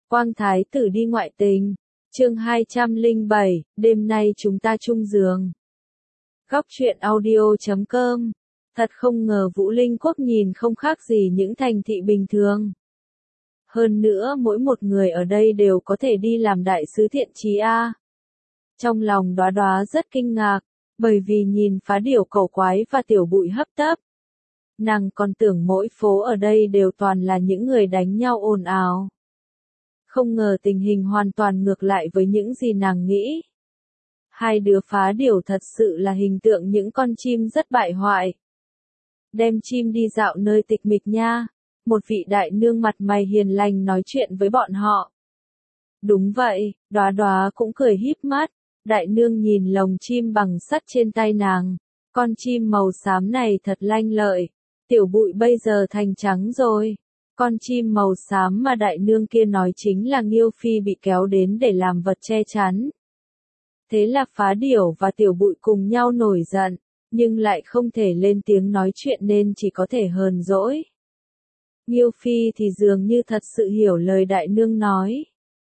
Quang Thái tử đi ngoại tình. Chương 207, đêm nay chúng ta chung giường. Góc truyện audio.com. Thật không ngờ Vũ Linh Quốc nhìn không khác gì những thành thị bình thường. Hơn nữa mỗi một người ở đây đều có thể đi làm đại sứ thiện chí a. Trong lòng Đóa Đóa rất kinh ngạc, bởi vì nhìn Phá Điểu Cẩu Quái và Tiểu Bụi hấp tấp. Nàng còn tưởng mỗi phố ở đây đều toàn là những người đánh nhau ồn ào. Không ngờ tình hình hoàn toàn ngược lại với những gì nàng nghĩ. Hai đứa Phá Điểu thật sự là hình tượng những con chim rất bại hoại. Đem chim đi dạo nơi tịch mịch nha. Một vị đại nương mặt mày hiền lành nói chuyện với bọn họ. Đúng vậy, Đóa Đóa cũng cười híp mắt. Đại nương nhìn lồng chim bằng sắt trên tay nàng. Con chim màu xám này thật lanh lợi. Tiểu Bụi bây giờ thành trắng rồi. Con chim màu xám mà đại nương kia nói chính là Nghiêu Phi bị kéo đến để làm vật che chắn. Thế là Phá Điểu và Tiểu Bụi cùng nhau nổi giận, nhưng lại không thể lên tiếng nói chuyện nên chỉ có thể hờn dỗi. Nghiêu Phi thì dường như thật sự hiểu lời đại nương nói.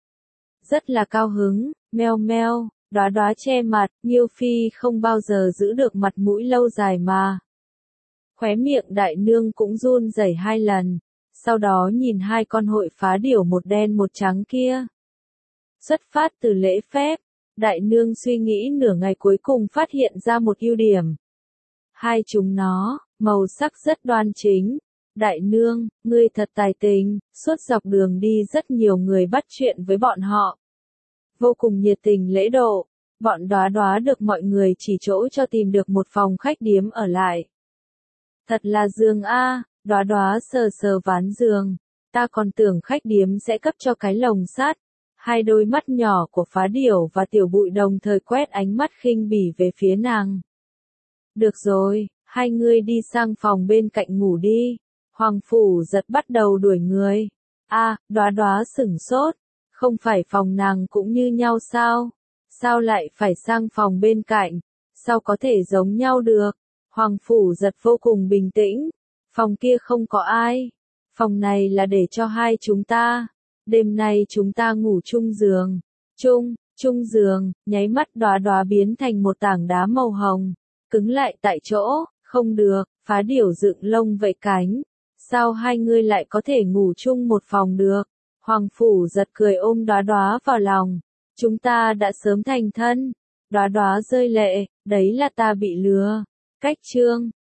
Rất là cao hứng, meo meo, Đóa Đóa che mặt, Nghiêu Phi không bao giờ giữ được mặt mũi lâu dài mà. Khóe miệng đại nương cũng run rẩy 2 lần, sau đó nhìn hai con hội Phá Điểu một đen một trắng kia. Xuất phát từ lễ phép, đại nương suy nghĩ nửa ngày cuối cùng phát hiện ra một ưu điểm. Hai chúng nó, màu sắc rất đoan chính. Đại nương, ngươi thật tài tình, suốt dọc đường đi rất nhiều người bắt chuyện với bọn họ. Vô cùng nhiệt tình lễ độ, bọn Đóa Đóa được mọi người chỉ chỗ cho tìm được một phòng khách điếm ở lại. Thật là giường a, Đóa Đóa sờ sờ ván giường, ta còn tưởng khách điếm sẽ cấp cho cái lồng sắt. Hai đôi mắt nhỏ của Phá Điểu và Tiểu Bụi đồng thời quét ánh mắt khinh bỉ về phía nàng. Được rồi, hai ngươi đi sang phòng bên cạnh ngủ đi. Hoàng Phủ Giật bắt đầu đuổi người. Đóa Đóa sửng sốt, không phải phòng nàng cũng như nhau sao? Sao lại phải sang phòng bên cạnh? Sao có thể giống nhau được? Hoàng Phủ Giật vô cùng bình tĩnh. Phòng kia không có ai. Phòng này là để cho hai chúng ta. Đêm nay chúng ta ngủ chung giường. Chung giường, nháy mắt Đóa Đóa biến thành một tảng đá màu hồng. Cứng lại tại chỗ, không được, Phá Điểu dựng lông vẫy cánh. Sao hai ngươi lại có thể ngủ chung một phòng được? Hoàng Phủ Giật cười ôm Đóa Đóa vào lòng. Chúng ta đã sớm thành thân. Đóa Đóa rơi lệ, đấy là ta bị lừa. Cách chương